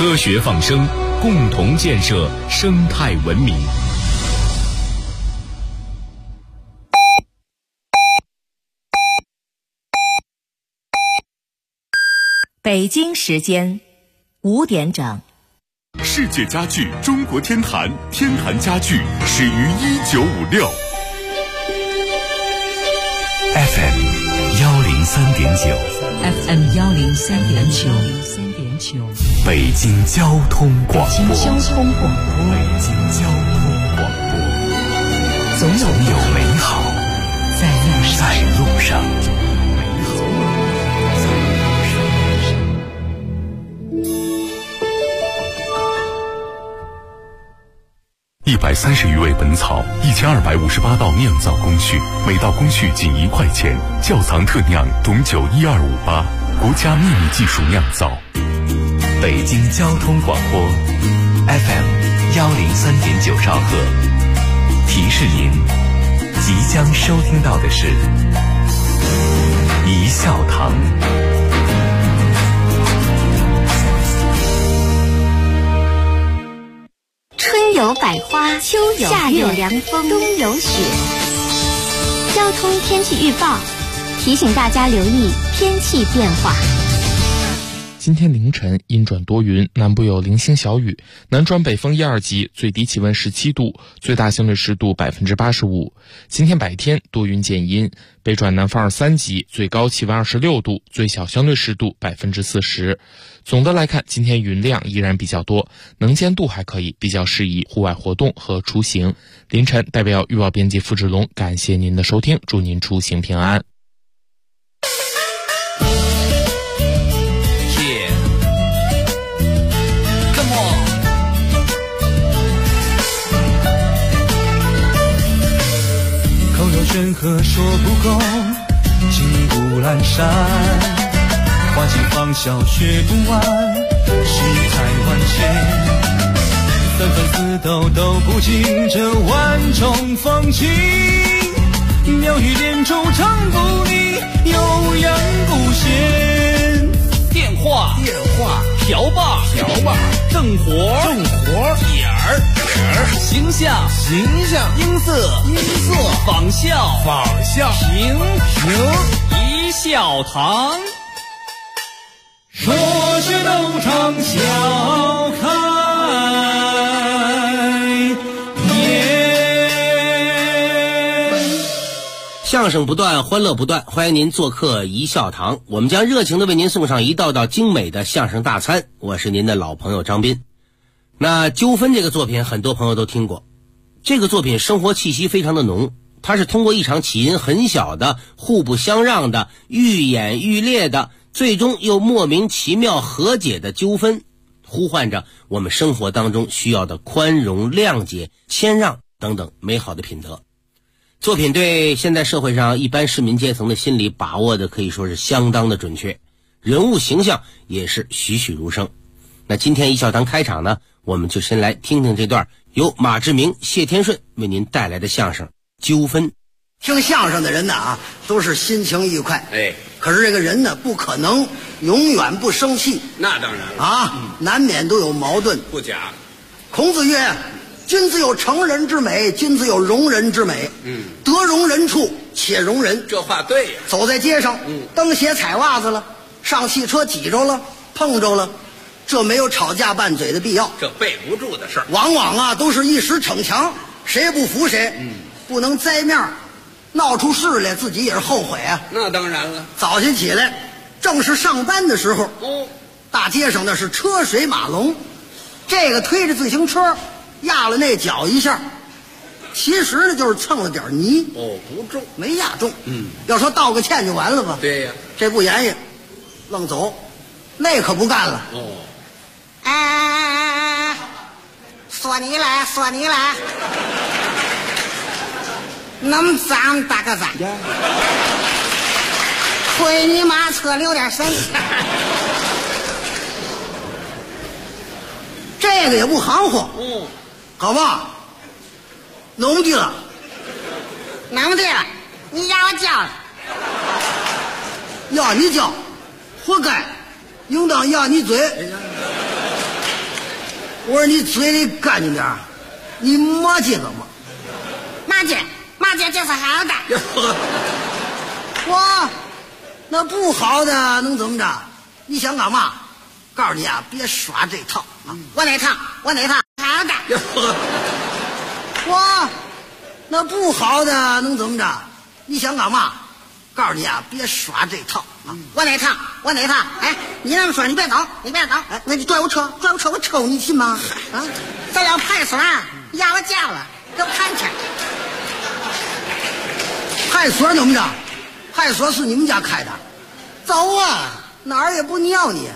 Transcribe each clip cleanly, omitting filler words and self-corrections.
科学放声，共同建设生态文明。 北京时间5点整。 世界家具中国天坛，天坛家具始于1956。FM 103.9，FM 103.9， 北京交通广播， 北京交通广播， 总有美好在路上。130余味本草，1258道酿造工序，每道工序仅1块钱。窖藏特酿董酒12588，国家秘密技术酿造。北京交通广播 FM 103.9兆赫，提示您即将收听到的是一笑堂。 春有百花，秋有夏有凉风，冬有雪。交通天气预报提醒大家留意天气变化。 今天凌晨阴转多云，南部有零星小雨，南转北风1、2级，最低气温17度，最大相对湿度85%。今天白天多云见阴，北转南风2、3级，最高气温26度，最小相对湿度40%。总的来看，今天云量依然比较多，能见度还可以，比较适宜户外活动和出行。凌晨代表预报编辑付志龙感谢您的收听，祝您出行平安。 山河说不够，金谷阑珊，花尽芳笑学不完，世态万千，纷纷似斗斗不尽这万种风情，妙语连珠唱不腻，悠扬不闲。 电话瓢把正活点儿形象音色仿效评一笑堂， 说是斗场笑开颜。 相声不断，欢乐不断，欢迎您做客一笑堂，我们将热情地为您送上一道道精美的相声大餐。我是您的老朋友张斌。那纠纷这个作品很多朋友都听过，这个作品生活气息非常的浓，它是通过一场起因很小的互不相让的愈演愈烈的最终又莫名其妙和解的纠纷，呼唤着我们生活当中需要的宽容、谅解、谦让等等美好的品德。作品对现在社会上一般市民阶层的心理把握的可以说是相当的准确，人物形象也是栩栩如生。那今天一笑堂开场呢，我们就先来听听这段由马志明、谢天顺为您带来的相声《纠纷》。 听相声的人呢都是心情愉快，可是这个人呢不可能永远不生气， 那当然了难免都有矛盾， 不假。 孔子曰：君子有成人之美，君子有容人之美。得容人处且容人。 这话对呀。 走在街上，蹬鞋踩袜子了，上汽车挤着了，碰着了，这没有吵架拌嘴的必要， 这背不住的事儿。 往往都是一时逞强，谁也不服谁，不能栽面，闹出事来自己也是后悔啊。 那当然了。 早晨起来正是上班的时候，大街上那是车水马龙，这个推着自行车压了那脚一下，其实呢就是蹭了点泥， 不重， 没压中。要说道个歉就完了吧？ 对呀， 这不言语，愣走，那可不干了。 说你来，那么脏大个脏，推你妈车留点神。 这个也不含糊，好吧？弄不地了， 弄不地了，你让我叫了， 要你叫，活该，应当压你嘴。 我说你嘴里干净点，你骂街干嘛？ 骂街就是好的。 我那不好的能怎么着？你想干嘛？告诉你啊，别耍这套啊！ 我哪套？好的。 我那不好的能怎么着？你想干嘛？告诉你啊，别耍这套啊！ 我哪套？哎，你那么说，你别走。 哎，那你拽我车，我抽你信吗？啊！ 这要派出所压我脚了，给我看去。 派出所怎么着？派出所是你们家开的，走啊，哪儿也不尿你。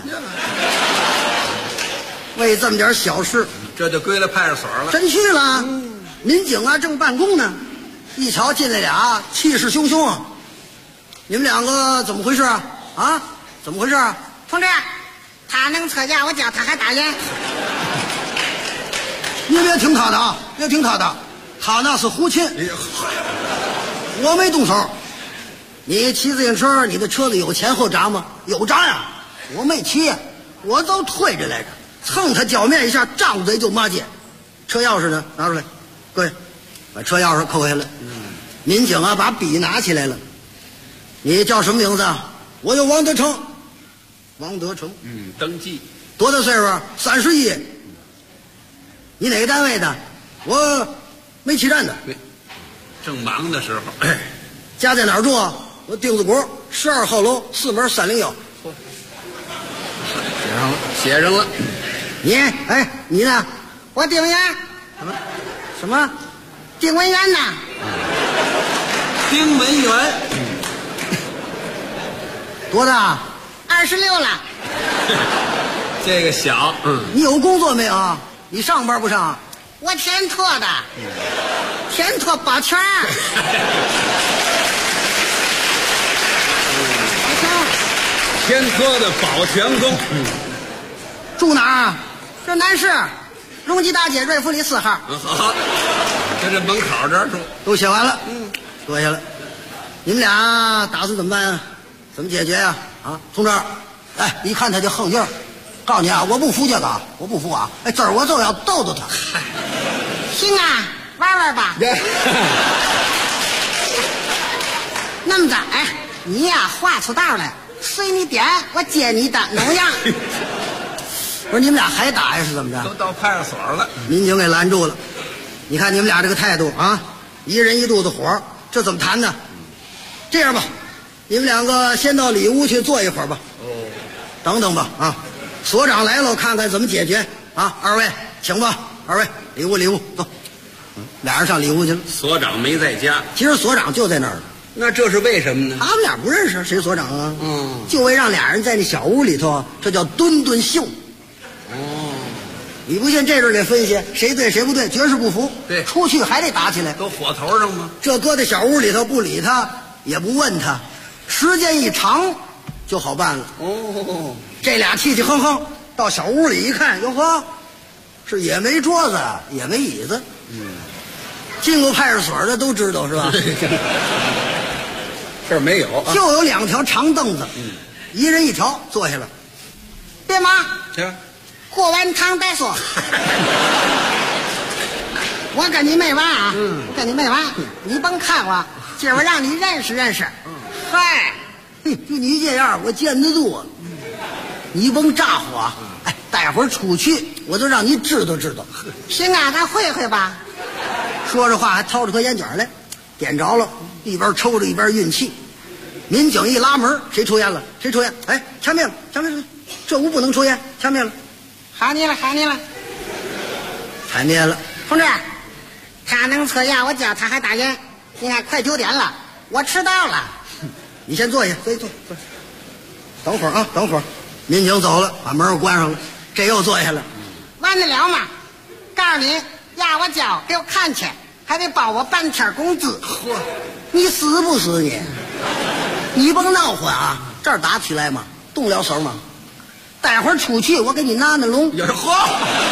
为这么点小事， 这就归了派出所了。 真去了，民警啊正办公呢，一瞧进来俩气势汹汹啊！你们两个怎么回事啊？啊，怎么回事啊？ 同志，他能车压我脚，他还打人。 你别听他的啊，他那是胡沁，我没动手。你骑自行车，你的车子有前后闸吗？有闸呀，我没骑，我都推着来着，蹭他脚面一下，张嘴就骂街。车钥匙呢？拿出来，各位，把车钥匙扣下来。民警啊，把笔拿起来了。你叫什么名字啊？我叫王德成。 登记。 多大岁数？31。你哪个单位的？我煤气站的。 正忙的时候。 家在哪儿住啊？我丁字谷12号楼4门301。 写上了。 你呢？ 我丁文元。 什么？ 丁文元呐？ 丁文元。 多大 ？26了。 这个小。 你有工作没有啊？你上班不上？ 我天拓的。天拓保全。 天科的保全工。 住哪儿？ 这南市荣吉大街瑞福里4号。 好，在这门口这儿住。 都写完了。坐下了。你们俩打算怎么办啊？怎么解决呀？啊，同志，哎，一看他就横劲儿。告诉你啊，我不服这个，我不服啊！哎，这儿我就要逗逗他。 行啊，玩玩吧。那么着，哎，你呀画出道来，随你点，我接你的能样。 不是你们俩还打呀？是怎么着？ 都到派出所了。 民警给拦住了。你看你们俩这个态度啊，一人一肚子火，这怎么谈呢？这样吧，你们两个先到里屋去坐一会儿吧。等等吧啊，所长来了，我看看怎么解决啊。二位请吧，二位里屋走。俩人上里屋去了。 所长没在家。 其实所长就在那儿。 那这是为什么呢？ 他们俩不认识，谁所长啊？就为让俩人在那小屋里头，这叫墩墩秀。你不信这阵给分析，谁对谁不对，绝是不服。 对， 出去还得打起来。 都火头上吗？ 这搁在小屋里头，不理他，也不问他，时间一长就好办了。这俩气气哼哼到小屋里一看，哟呵，是也没桌子，也没椅子。进过派出所的都知道是吧？ 这儿没有， 就有2条长凳子，一人一条，坐下了。 别忙， 行。 过完汤再说。我跟你没完啊！跟你没完，你甭看我，今儿我让你认识认识。嗨， 就你这样，我见得住。你甭咋呼啊！哎，待会儿出去，我就让你知道知道。 行啊，咱会会吧。 说着话还掏出颗烟卷来，点着了，一边抽着一边运气。民警一拉门，谁抽烟了？谁抽烟？哎，掐灭了，这屋不能抽烟，掐灭了。 好你了。 踩灭了。 同志，他能车压我脚，他还打人。你看快9点了，我迟到了。 你先坐下，坐。等会儿啊，等会儿。民警走了，把门又关上了，这又坐下了。 完得了吗？告诉你，压我脚给我看去，还得包我半天工资。 嚯，你死不死你？你甭闹混啊！这儿打起来吗？动了手吗？待会儿出去，我给你拿龙。 嚯！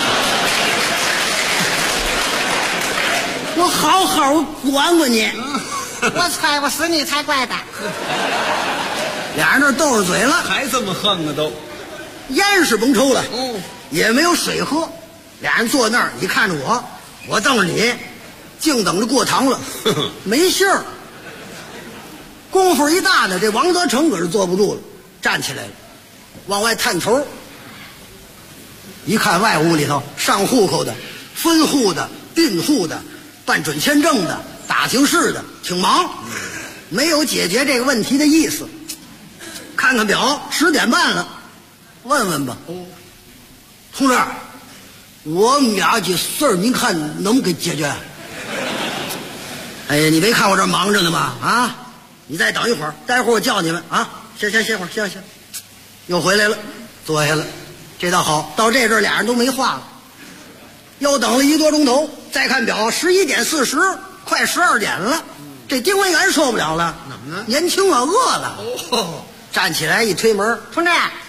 我好好管管你。 我踹不死你才怪的。 俩人那斗着嘴了， 还这么横啊都。 烟是甭抽了，也没有水喝， 俩人坐那儿，你看着我，我瞪着你，净等着过堂了，没信儿。功夫一大呢，这王德成可是坐不住了，站起来了，往外探头，一看外屋里头上户口的、分户的、并户的、办准签证的、打听事的，挺忙，没有解决这个问题的意思。看看表，10点半了，问问吧。同志，我们俩这事儿您看能不能给解决？哎呀，你没看我这忙着呢吗？啊，你再等一会儿，待会儿我叫你们啊。歇会儿，歇。又回来了，坐下了。这倒好，到这阵俩人都没话了。又等了1多钟头，再看表，11点40，快12点了。这丁文元受不了了，怎么呢？年轻啊，饿了。站起来一推门， 同志，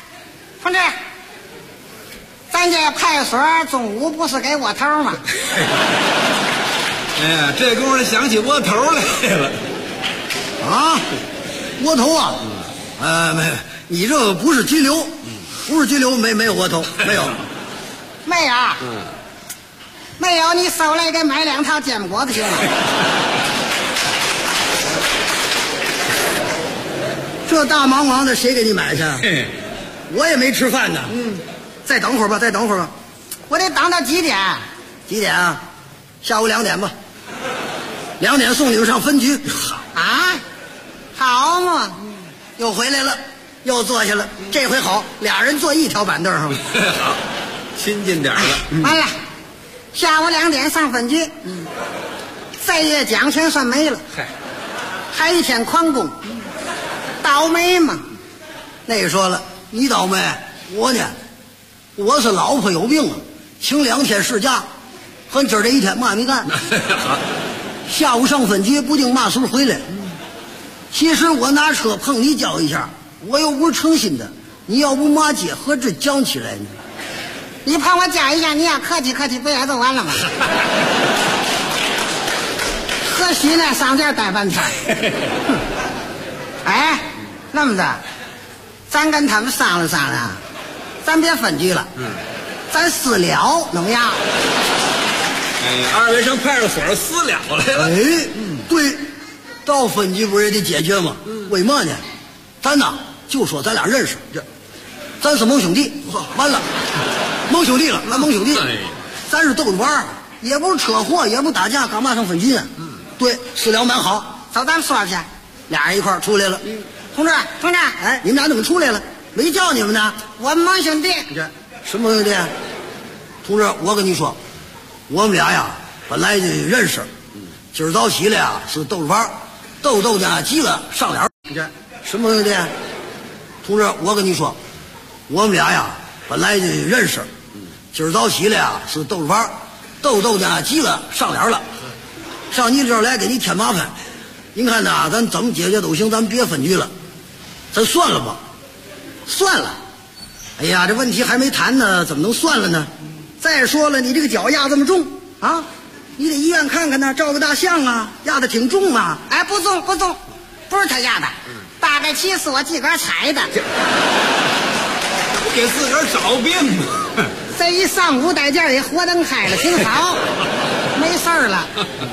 咱这派出所中午不是给窝头吗？ 哎呀，这功夫想起窝头来了。 啊，窝头啊？没，你这不是拘留，不是拘留，没有窝头，没有。 没有，你捎来给买2套煎果子行吗？ 这大忙忙的，谁给你买去？我也没吃饭呢。再等会儿吧。 我得等到几点？ 几点啊？下午2点吧。2点送你们上分局。 啊，好嘛。 又回来了，又坐下了。这回好，俩人坐一条板凳上了。 好，亲近点了。 完了，下午2点上分局。这月奖全算没了。还一天旷工。倒霉嘛。 那个说了，你倒霉，我呢，我是老婆有病啊，请2天事假，和今儿这一天嘛没干。下午上分局，不定嘛时候回来。其实我拿车碰你脚一下，我又不是诚心的，你要不骂街，何止讲起来呢？ 你碰我脚一下，你要客气，不也就完了吗？何须呢？上这儿待半天。哎，那么的，咱跟他们商量商量，咱别分局了，咱私了，怎么样？ 二位上派出所私了来了。 对，到分局不是也得解决吗？为嘛呢？咱呐就说咱俩认识，咱是盟兄弟，完了，盟兄弟了，咱盟兄弟，咱是逗着玩，也不是车祸，也不打架，干嘛上分局呢？对，私了蛮好， 走，咱们说去。 俩人一块儿出来了。 同志， 哎，你们俩怎么出来了？没叫你们呢。 我们盟兄弟。 什么盟兄弟？同志，我跟你说，我们俩呀本来就认识，今儿早起来呀是逗着玩，逗呢急了上脸。什么盟兄弟？同志，我跟你说，我们俩呀本来就认识，今儿早起来呀是逗着玩，逗呢急了上脸了，上你这儿来给你添麻烦。您看呐，咱怎么解决都行，咱别分局了，咱算了吧。算了，哎呀，这问题还没谈呢，怎么能算了呢？再说了，你这个脚压这么重啊，你得医院看看呢，照个大相啊，压得挺重啊。 哎，不重，不是他压的，大概其是我自个儿踩的。 不给自个儿找病吗？ 这一上午带劲也活灯开了，挺好，没事儿了。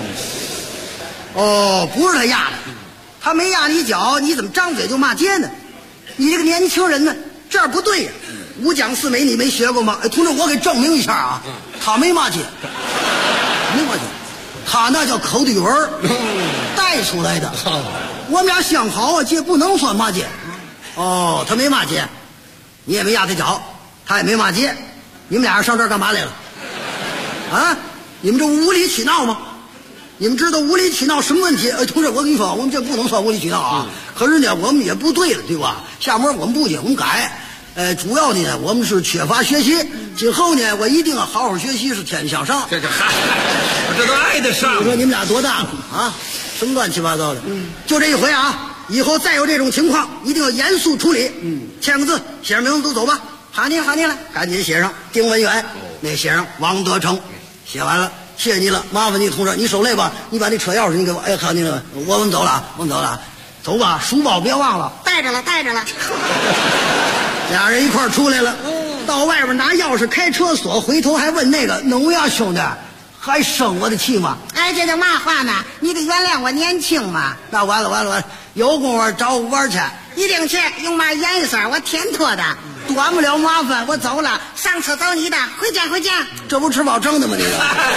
哦，不是他压的，他没压你脚，你怎么张嘴就骂街呢？你这个年轻人呢，这样不对呀。五讲四美你没学过吗？哎，同志，我给证明一下啊，他没骂街，没骂街，他那叫口对文带出来的。我们俩相好啊，这不能算骂街。哦，他没骂街，你也没压他脚，他也没骂街，你们俩人上这儿干嘛来了？啊，你们这无理取闹吗？你们知道无理取闹什么问题？同志，我跟你说，我们这不能算无理取闹啊。可是呢，我们也不对了，对吧？下面我们不仅我们改，主要呢，我们是缺乏学习。今后呢，我一定要好好学习，是天向上。 这都挨得上。 你说你们俩多大了啊？什么乱七八糟的？就这一回啊！以后再有这种情况，一定要严肃处理。签个字，写上名字都走吧。 好你了， 赶紧写上丁文元，那写上王德成，写完了。谢谢你了，麻烦你同志，你手累吧？你把那车钥匙你给我。哎，好，你了，我们走了，走吧，书包别忘了， 带着了。 俩人一块儿出来了。 到外边拿钥匙开车锁，回头还问那个能呀兄弟，还生我的气吗？ 哎，这叫嘛话呢？你得原谅我年轻嘛。 那完了，有功夫找我玩去。 一定去，用嘛颜色我天托的， 端不了麻烦，我走了。 上车走你的，回家。 这不吃饱撑的吗？这个。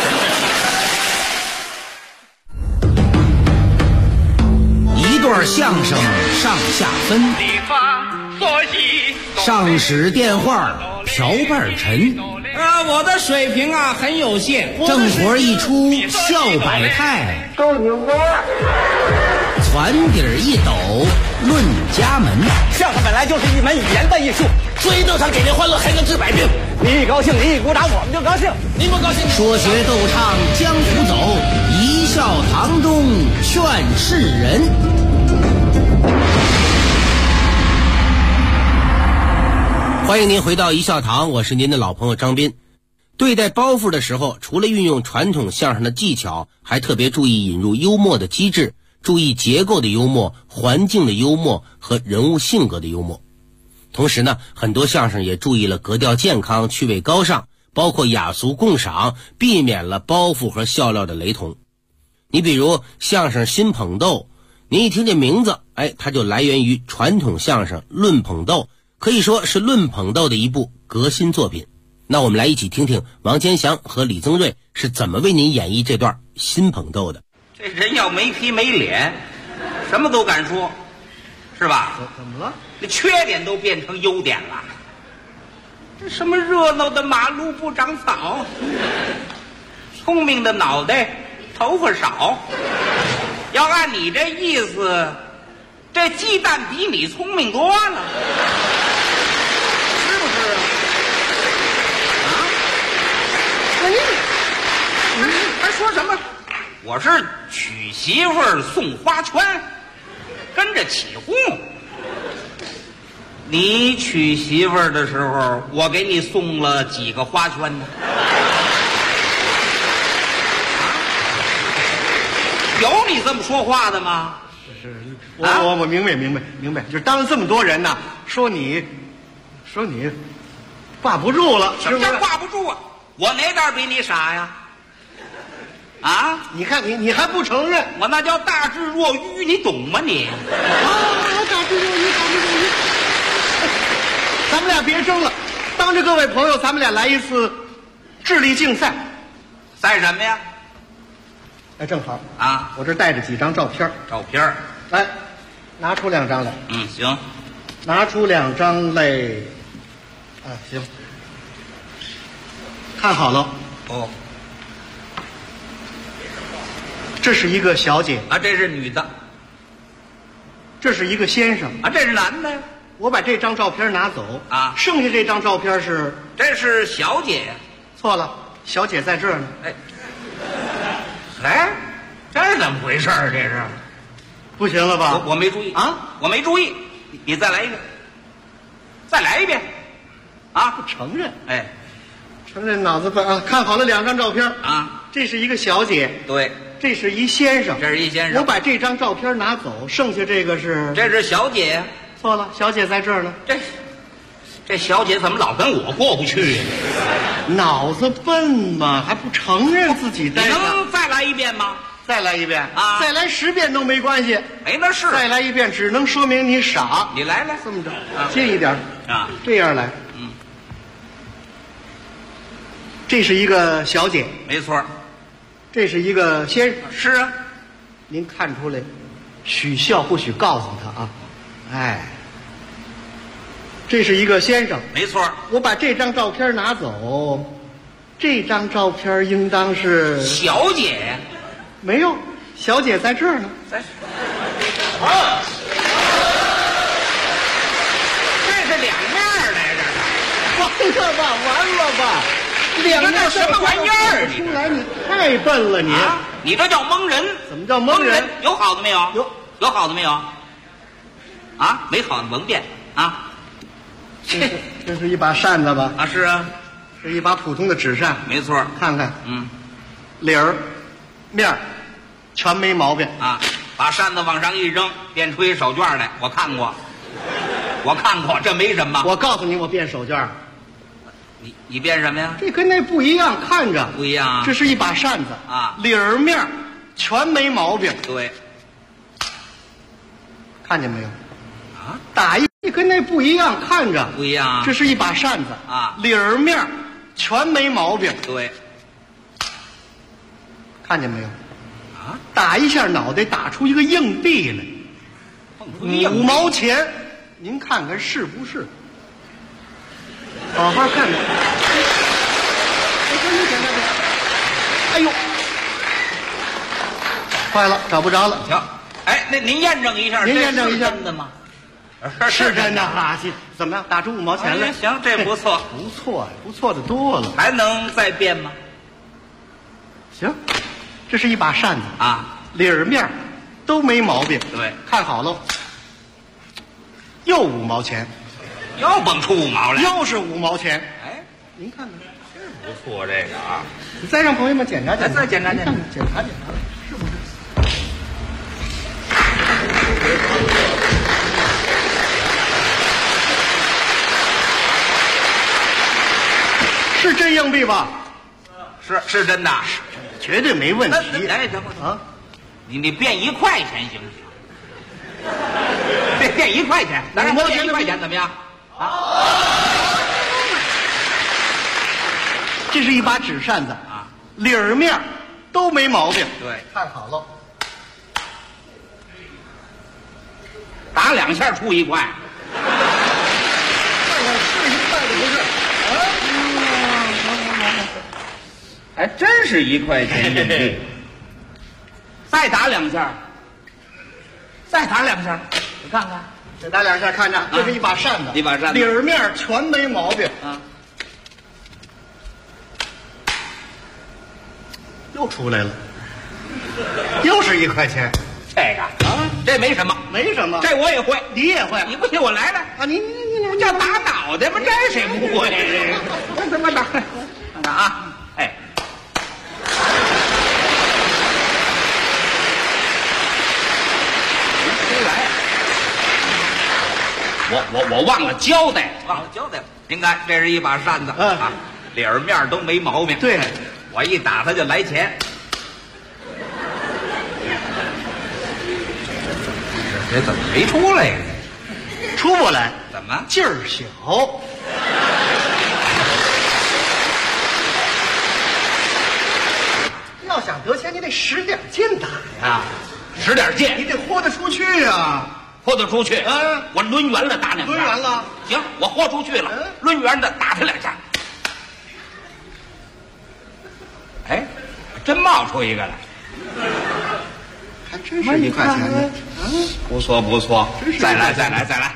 一段相声上下分，上使电话瓢半沉， 我的水平啊很有限， 正活一出笑百态，船底一抖论家门。 相声本来就是一门语言的艺术， 追斗上给您欢乐，还能治百病。 你一高兴，你一鼓掌，我们就高兴；你不高兴， 说学逗唱江湖走，一笑堂中劝世人。欢迎您回到一笑堂，我是您的老朋友张斌。对待包袱的时候，除了运用传统相声的技巧，还特别注意引入幽默的机制，注意结构的幽默、环境的幽默和人物性格的幽默。同时呢，很多相声也注意了格调健康、趣味高尚，包括雅俗共赏，避免了包袱和笑料的雷同。你比如相声新捧逗，您一听这名字，它就来源于传统相声论捧逗，可以说是论捧逗的一部革新作品。那我们来一起听听王坚祥和李增瑞是怎么为您演绎这段新捧逗的。 这人要没皮没脸，什么都敢说，是吧？ 怎么了？ 这缺点都变成优点了。这什么热闹的马路不长草，聪明的脑袋头发少。要按你这意思，这鸡蛋比你聪明多了，是不是啊？还说什么？我是娶媳妇儿送花圈，跟着起哄。你娶媳妇儿的时候，我给你送了几个花圈呢？有你这么说话的吗？ 是，我明白，就是当着这么多人呢，说你挂不住了。 什么叫挂不住啊？我哪点比你傻呀？啊！ 你看你还不承认？ 我那叫大智若愚，你懂吗你？ 大智若愚。咱们俩别争了，当着各位朋友，咱们俩来一次智力竞赛。 赛什么呀？ 正好啊， 我这带着几张照片。来，拿出2张来。 行。 拿出2张来。行。看好了。 哦。 这是一个小姐啊，这是女的。 这是一个先生啊，这是男的。 我把这张照片拿走啊， 剩下这张照片是？ 这是小姐。 错了，小姐在这儿呢。 这是怎么回事？这是不行了吧？ 我没注意啊， 我没注意。你再来一个，再来一遍啊！ 不承认？承认脑子笨啊！看好了，2张照片啊， 这是一个小姐， 对， 这是一先生， 这是一先生。 我把这张照片拿走，剩下这个是？ 这是小姐。 错了，小姐在这儿呢。 这小姐怎么老跟我过不去呀？ 脑子笨嘛，还不承认自己带。 你能再来一遍吗？ 再来一遍啊！ 再来10遍都没关系。 那是。 再来一遍只能说明你傻。 你来， 这么着，近一点啊， 这样来。这是一个小姐， 没错。 这是一个先生， 是啊。 您看出来，许笑不许告诉他啊。这是一个先生， 没错。 我把这张照片拿走，这张照片应当是小姐。 没有，小姐在这儿呢。 啊，这是2面来着。 完了吧，2面什么玩意儿？ 出来你太笨了， 你这叫蒙人。 怎么叫蒙人？ 有好的没有？ 有好的没有？啊，没好的甭变啊。 这是一把扇子吧？ 啊，是啊， 是一把普通的纸扇。 没错， 看看，理儿、面儿全没毛病啊。把扇子往上一扔，变出一手绢来，我看过，这没什么。 我告诉你，我变手绢， 你变什么呀？ 这跟那不一样，看着不一样啊。 这是一把扇子啊， 里儿面全没毛病。 对， 看见没有？啊，打一跟那不一样，看着不一样啊。 这是一把扇子啊， 里儿面全没毛病。 对， 看见没有？啊，打一下脑袋，打出一个硬币来，5毛钱，您看看是不是？好好看看。哎呦，坏了，找不着了。 行，哎，那您验证一下， 您验证一下， 真的吗？ 是真的啊！怎么样？打出5毛钱来？ 行，这不错， 不错，不错的多了。 还能再变吗？ 行，这是一把扇子啊， 里儿面都没毛病。 对， 看好喽，又5毛钱， 又蹦出5毛来， 又是5毛钱。 哎， 您看看， 真不错，这个啊。 你再让朋友们检查检查， 再检查检查， 检查检查，是不是？是真硬币吧？ 是真的， 绝对没问题。 哎，等会儿啊，你变1块钱行不行？变1块钱，咱让变1块钱怎么样？啊， 这是一把纸扇子啊，里儿面都没毛病。 对， 看好了， 打2下出1块。 看看是1块的不是？ 还真是1块钱硬币。再打2下，再打2下，你看看， 再打2下，看着，这是一把扇子， 一把扇子， 里儿面全没毛病啊。 又出来了，又是1块钱。 这个啊，这没什么， 没什么， 这我也会， 你也会， 你不信我来啊！你不叫打脑袋吗？这谁不会？我怎么打？看看啊，哎。我忘了交代，了。您看，这是一把扇子，啊，里儿面都没毛病。 对， 我一打它就来钱。这怎么没出来呀？ 出不来， 怎么劲儿小？要想得钱，你得使点劲打呀， 使点劲， 你得豁得出去呀。 豁得出去，我抡圆了打2下， 抡圆了， 行，我豁出去了，抡圆的打他2下，哎，真冒出一个来， 还真是1块钱呢， 不错不错，再来啊，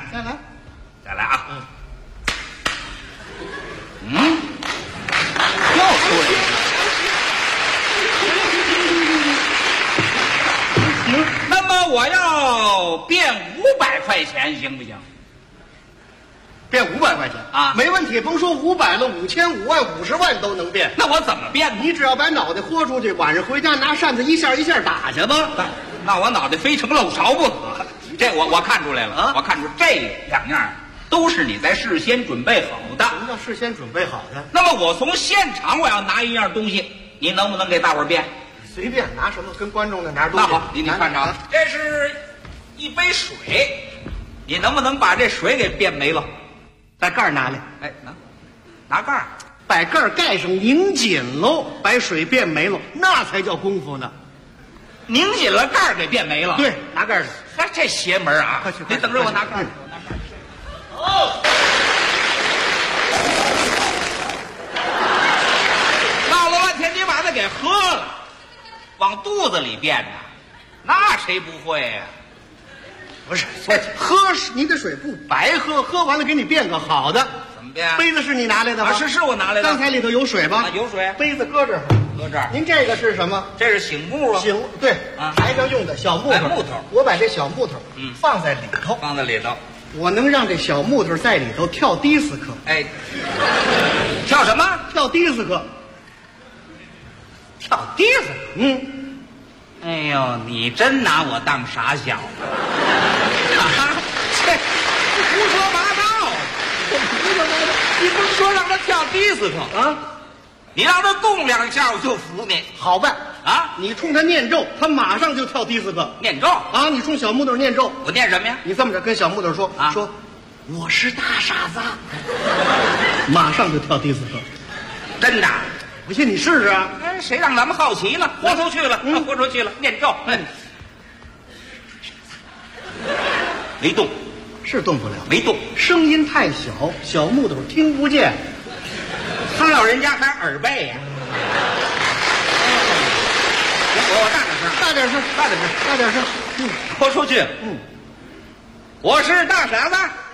又出来一个。那么我要变500块钱行不行？ 变500块钱啊， 没问题，甭说500了，5000、5万、50万都能变。 那我怎么变呢？ 你只要把脑袋豁出去，晚上回家拿扇子一下一下打去吧。 那我脑袋非成漏勺不可。这我看出来了啊，我看出这2样都是你在事先准备好的。 什么叫事先准备好的？ 那么我从现场我要拿一样东西，你能不能给大伙儿变？ 随便拿什么，跟观众那拿东西。 那好，你看着，这是一杯水，你能不能把这水给变没了？ 把盖儿拿来， 哎，拿盖儿， 把盖儿盖上，拧紧喽，把水变没了，那才叫功夫呢。 拧紧了盖儿给变没了。 对，拿盖儿去。 哎，这邪门啊！ 快去， 你等着我拿盖儿。哦。闹了半天，你把它给喝了，往肚子里变呢，那谁不会呀？ 不是，喝你的水不白喝，喝完了给你变个好的。 怎么变？ 杯子是你拿来的吗？ 是我拿来的。 刚才里头有水吧？ 有水。 杯子搁这儿， 搁这儿。 您这个是什么？ 这是醒木啊。 醒对，台上用的小木头。 木头。 我把这小木头放在里头。 放在里头。 我能让这小木头在里头跳迪斯科。 哎，跳什么？ 跳迪斯科。 跳迪斯科。哎呦，你真拿我当傻小子啊！这胡说八道，胡说八道。 你不是说让他跳迪斯科啊？ 你让他动2下，我就服你。 好办啊！ 你冲他念咒，他马上就跳迪斯科。 念咒啊！你冲小木头念咒， 我念什么呀？ 你这么着跟小木头说啊，说我是大傻子，马上就跳迪斯科。 真的？ 不信你试试啊！ 哎，谁让咱们好奇呢？豁出去了，豁出去了，念咒。没动， 是动不了， 没动， 声音太小，小木头听不见。 他老人家还耳背呀。我大点声， 大点声， 大点声， 大点声。 豁出去。我是大傻子。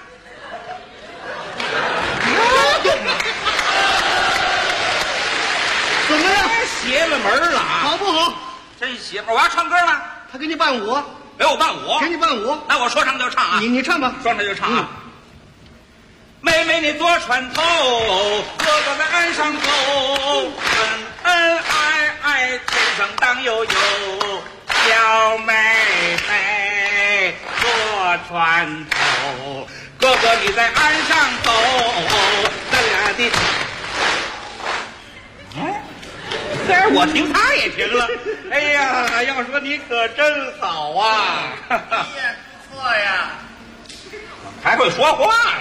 怎么样？ 邪了门了啊！ 好不好？ 真邪门！我要唱歌了。 他给你伴舞， 给我伴舞， 给你伴舞。 那我说唱就唱啊！ 你唱吧， 说唱就唱啊！妹妹你坐船头，哥哥在岸上走，恩恩爱爱，天上荡悠悠。小妹妹坐船头，哥哥你在岸上走，咱俩的。但是我停，他也停了。哎呀，要说你可真好啊！ 你也不错呀， 还会说话呀！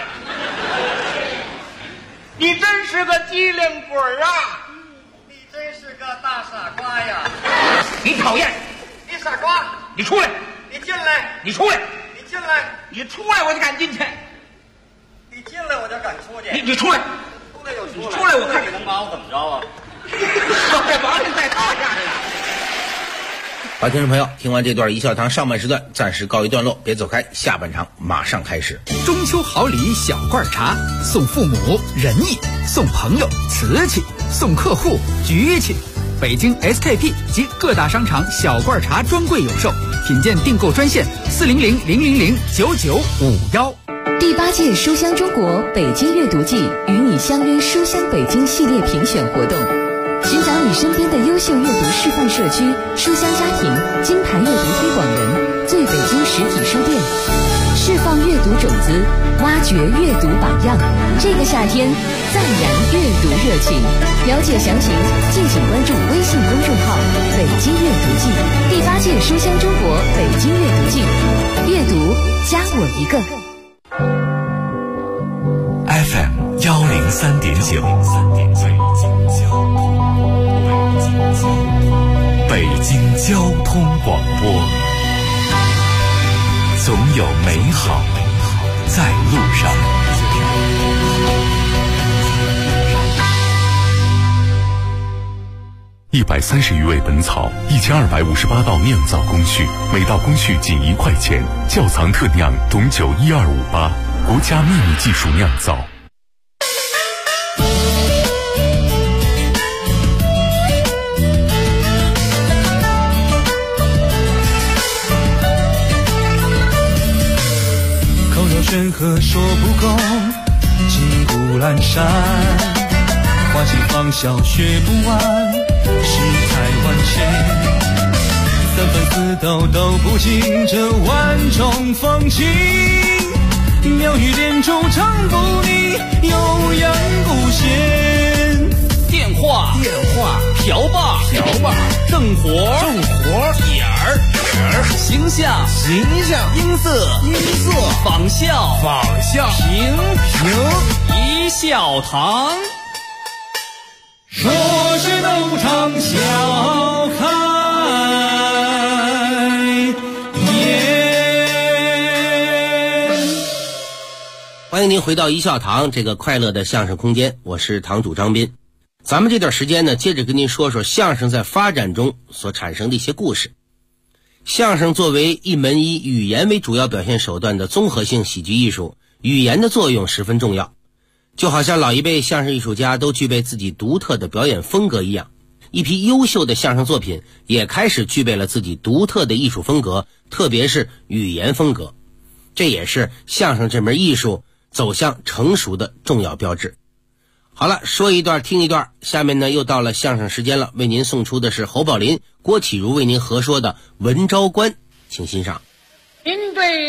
你真是个机灵鬼啊！ 你真是个大傻瓜呀！ 你讨厌！ 你傻瓜！ 你出来！ 你进来！ 你出来！ 你进来！ 你出来，我就敢进去。 你进来，我就敢出去。 你出来！ 出来就出来！ 你出来，我看你能把我怎么着啊？ 这保险在套下来了。 好，听众朋友，听完这段一笑堂上半时段暂时告一段落，别走开，下半场马上开始。 中秋好礼小罐茶，送父母仁义，送朋友瓷器，送客户局气。北京 SKP 及各大商场小罐茶专柜有售，品鉴订购专线400-000-9951。 第8届书香中国北京阅读季与你相约书香北京系列评选活动，寻找你身边的优秀阅读示范社区、书香家庭、金牌阅读推广人，最北京实体书店，释放阅读种子，挖掘阅读榜样。这个夏天，赞燃阅读热情。了解详情，敬请关注微信公众号“北京阅读季”。第8届书香中国北京阅读季，阅读加我一个。 FM 103.9，北京交通广播，总有美好在路上。130余味本草，1258道酿造工序，每道工序仅1块钱。窖藏特酿董酒12588，国家秘密技术酿造。 口若悬河说不够，金谷阑珊，花期芳笑学不完，世态万千，三分四斗都不尽这万种风情，妙语连珠唱不腻，悠扬不闲。 电话瓢把正活点儿形象音色仿效评一笑堂， 说是斗场笑开颜。 欢迎您回到一笑堂这个快乐的相声空间，我是堂主张斌。咱们这段时间呢，接着跟您说说相声在发展中所产生的一些故事。相声作为一门以语言为主要表现手段的综合性喜剧艺术，语言的作用十分重要。就好像老一辈相声艺术家都具备自己独特的表演风格一样，一批优秀的相声作品也开始具备了自己独特的艺术风格，特别是语言风格。这也是相声这门艺术走向成熟的重要标志。好了，说一段听一段，下面呢又到了相声时间了，为您送出的是侯宝林、郭启儒为您合说的《文昭关》，请欣赏。 您对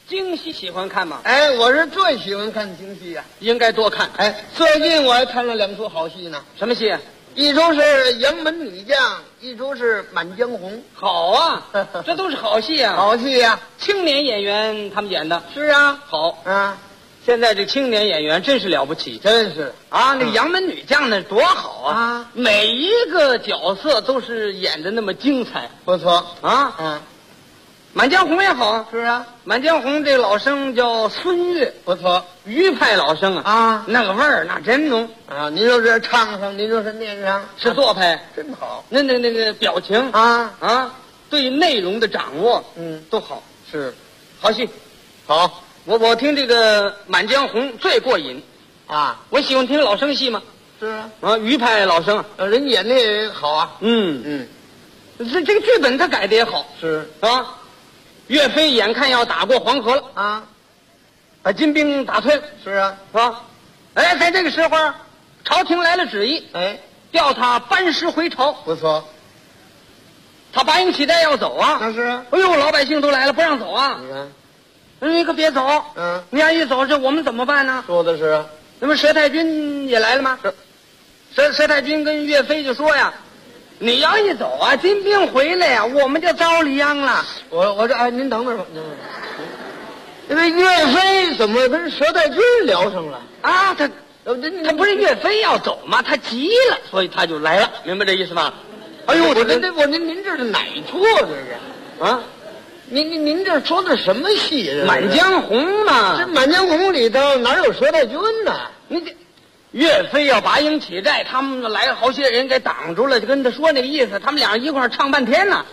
京戏喜欢看吗？ 哎，我是最喜欢看京戏呀， 应该多看。 哎，最近我还看了2出好戏呢。 什么戏啊？ 一出是《杨门女将》，一出是《满江红》。 好啊，这都是好戏啊！ 好戏呀， 青年演员他们演的。 是啊， 好啊。 现在这青年演员真是了不起， 真是啊！那个杨门女将那多好啊！ 每一个角色都是演的那么精彩， 不错啊！满江红也好啊， 是啊， 满江红这老生叫孙越， 不错， 余派老生啊，那个味儿那真浓啊！您说是唱上，您说是念上， 是做派， 真好。 那个表情啊，对内容的掌握，都好， 是好戏， 好。 我听这个《满江红》最过瘾， 啊！ 我喜欢听老生戏嘛。 是啊， 余派老生， 人演的也好啊。 这个剧本他改的也好， 是啊。岳飞眼看要打过黄河了啊， 把金兵打退了。 是啊， 是吧？哎，在这个时候，朝廷来了旨意， 哎， 调他班师回朝。 不错， 他拔营起带要走啊。 那是啊。 哎呦，老百姓都来了，不让走啊。 你看。 你可别走，你要一走，这我们怎么办呢？ 说的是啊， 那么佘太君也来了吗？佘太君跟岳飞就说呀：“你要一走啊，金兵回来呀，我们就遭了殃了。” 我这哎，您等会儿吧。因为岳飞怎么跟佘太君聊上了啊？他不是岳飞要走吗？他急了，所以他就来了，明白这意思吗？ 哎呦，您这是哪出这是啊？您这说的什么戏？《 满江红》嘛， 这《满江红》里头哪有佘太君呢？ 你这岳飞要拔营起寨，他们来了好些人给挡住了，就跟他说那个意思，他们俩一块唱半天呢。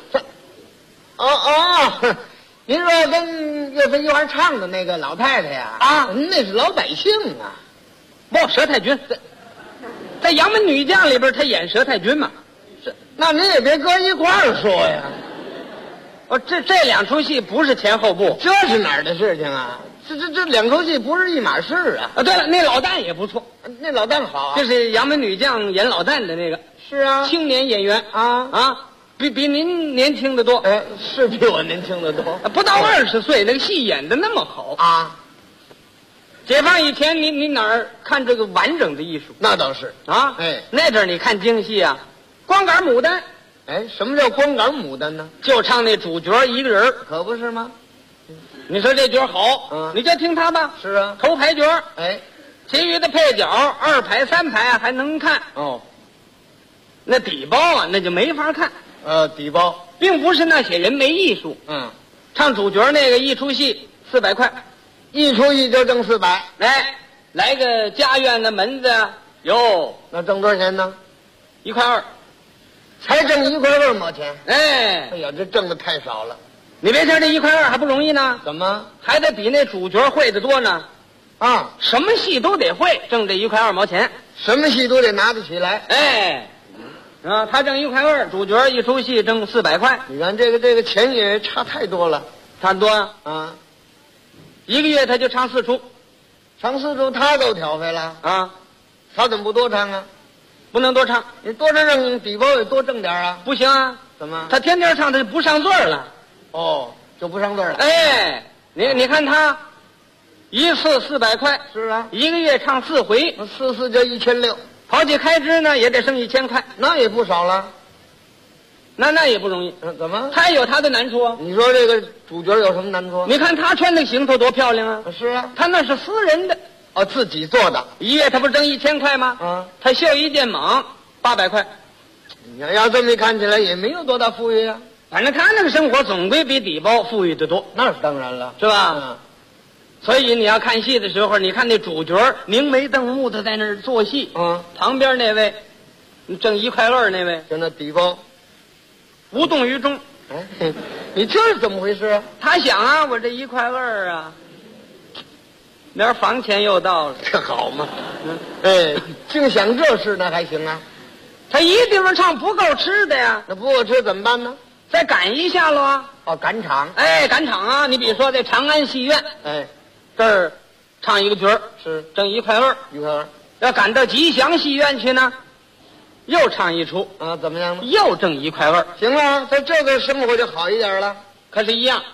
您说跟岳飞一块唱的那个老太太呀？啊，那是老百姓啊， 不，佘太君在《杨门女将》里边，他演佘太君嘛。 那您也别搁一块儿说呀。 这2出戏不是前后部， 这是哪儿的事情啊？这2出戏不是一码事啊！ 对了，那老旦也不错， 那老旦好啊， 这是杨门女将演老旦的那个， 是啊， 青年演员比您年轻的多， 哎，是比我年轻的多， 不到20岁，那个戏演的那么好啊！ 解放以前，你哪儿看这个完整的艺术？ 那倒是啊， 哎， 那阵儿你看京戏啊，光杆牡丹。 哎，什么叫光杆牡丹呢？ 就唱那主角一个人， 可不是吗？ 你说这角好，你就听他吧。 是啊， 头牌角， 哎， 其余的配角2排3排还能看哦。 那底包啊，那就没法看。 底包并不是那些人没艺术。唱主角那个一出戏400块， 一出戏就挣400。 来个家院的门子哟， 那挣多少钱呢 ？1块2。 才挣1块2毛钱， 哎呀，这挣的太少了。 你别瞧这1块2还不容易呢， 怎么还得比那主角会的多呢？ 啊， 什么戏都得会，挣这1块2毛钱， 什么戏都得拿得起来。 哎，他挣1块2，主角一出戏挣400块。 你看这个钱也差太多了， 差多啊！ 一个月他就唱4出， 唱4出他都挑费了啊， 他怎么不多唱啊？ 不能多唱， 你多挣底包也多挣点啊？ 不行啊！ 怎么？ 他天天唱，他就不上座了。 哦，就不上座了。 哎，你看他一次400块， 是啊， 一个月唱4回 ，4就1600， 跑起开支呢也得剩1000块， 那也不少了。 那也不容易。 怎么？ 他有他的难处啊。 你说这个主角有什么难处？ 你看他穿的行头多漂亮啊！ 是啊， 他那是私人的。 自己做的， 一月他不是挣1000块吗？他绣一件蟒800块。 你要这么一看起来，也没有多大富裕啊。 反正他那个生活总归比底包富裕的多。 那是当然了， 是吧？所以你要看戏的时候，你看那主角明眉瞪目的在那儿做戏，旁边那位挣1块2那位， 就那底包无动于衷。 哎，你这是怎么回事啊？ 他想啊，我这1块2啊。连房钱又到了， 这好嘛？哎，净想这事那还行啊？ 他一地方唱不够吃的呀， 那不够吃怎么办呢？ 再赶一下喽啊！ 赶场。 哎，赶场啊！你比如说在长安戏院， 哎， 这儿唱一个角儿是挣1块2，要赶到吉祥戏院去呢，又唱一出啊，怎么样呢？ 又挣1块2。 行了，在这个生活就好一点了。 可是一样，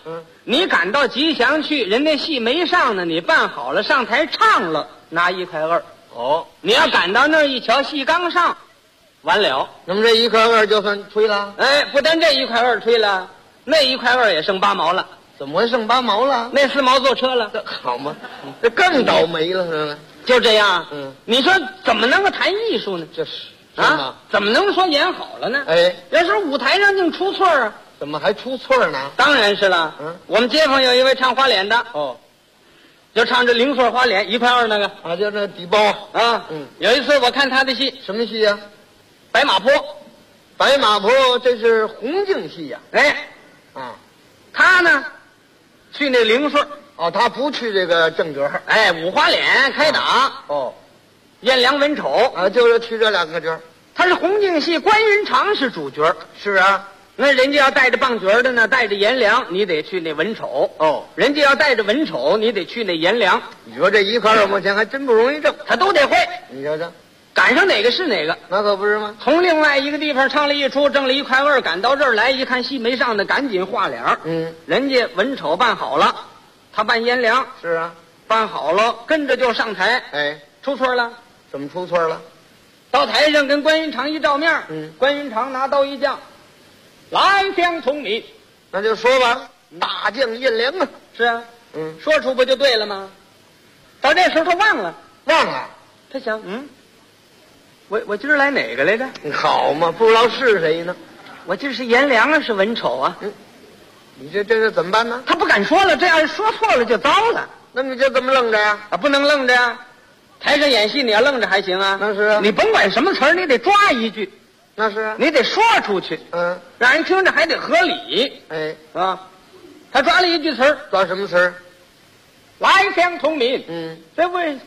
你赶到吉祥去，人家戏没上呢，你办好了上台唱了，拿1块2。 哦， 你要赶到那儿一瞧，戏刚上，完了。 那么这1块2就算吹了？ 哎，不但这1块2吹了，那1块2也剩8毛了。 怎么会剩8毛了？ 那4毛坐车了。 好嘛，这更倒霉了，是吧？ 就这样。你说怎么能够谈艺术呢？ 这是啊，怎么能说演好了呢？ 哎， 要是舞台上净出错啊， 怎么还出错呢？ 当然是了。我们街坊有一位唱花脸的， 哦， 就唱这零碎花脸1块2那个啊，就这底包啊。有一次我看他的戏， 什么戏呀？ 白马坡。 白马坡，这是红净戏呀。 哎， 啊， 他呢，去那零碎。 哦，他不去这个正角。 哎，五花脸开打。 哦， 颜良文丑啊，就是去这2个角。 他是红净戏，关云长是主角。 是啊， 那人家要带着棒角的呢，带着颜良，你得去那文丑。 哦， 人家要带着文丑，你得去那颜良。 你说这1块2毛钱还真不容易挣， 他都得会。 你瞧瞧， 赶上哪个是哪个， 那可不是吗？ 从另外一个地方唱了一出，挣了1块2，赶到这儿来一看戏没上的，赶紧画脸。人家文丑办好了，他扮颜良。 是啊， 办好了，跟着就上台。 哎， 出错了。 怎么出错了？ 到台上跟关云长一照面，关云长拿刀一将，来将聪明。 那就说吧，大将颜良啊。 是啊，说出不就对了吗？到这时候他忘了，他想，我今儿来哪个来着？ 好嘛，不知道是谁呢？ 我今儿是颜良啊，是文丑啊。 你这是怎么办呢？ 他不敢说了，这要是说错了就糟了。 那你这怎么愣着呀？ 啊，不能愣着呀。台上演戏你要愣着还行啊。 那是啊。 你甭管什么词儿，你得抓一句。 那是啊。 你得说出去。让人听着还得合理。 哎， 啊，他抓了一句词儿。 抓什么词儿？ 来将通民。这位，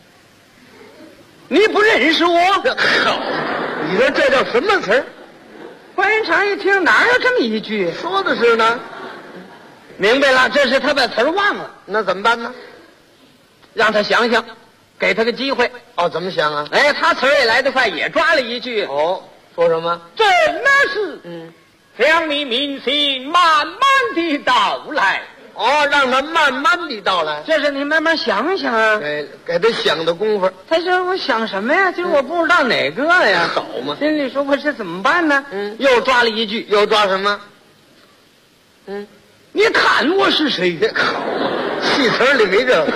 你不认识我？ 好，你说这叫什么词儿？ 关云长一听，哪有这么一句？ 说的是呢。 明白了，这是他把词儿忘了。 那怎么办呢？ 让他想想，给他个机会。 哦，怎么想啊？ 哎，他词儿也来得快，也抓了一句。 哦，说什么？ 真的是，让你民心慢慢地到来。 哦，让他慢慢地到来。 这是你慢慢想想啊。 哎，给他想的功夫。 他说我想什么呀？就是我不知道哪个呀。 好嘛， 心里说我这怎么办呢？又抓了一句， 又抓什么？ 你看我是谁？ 好，戏词里没这个。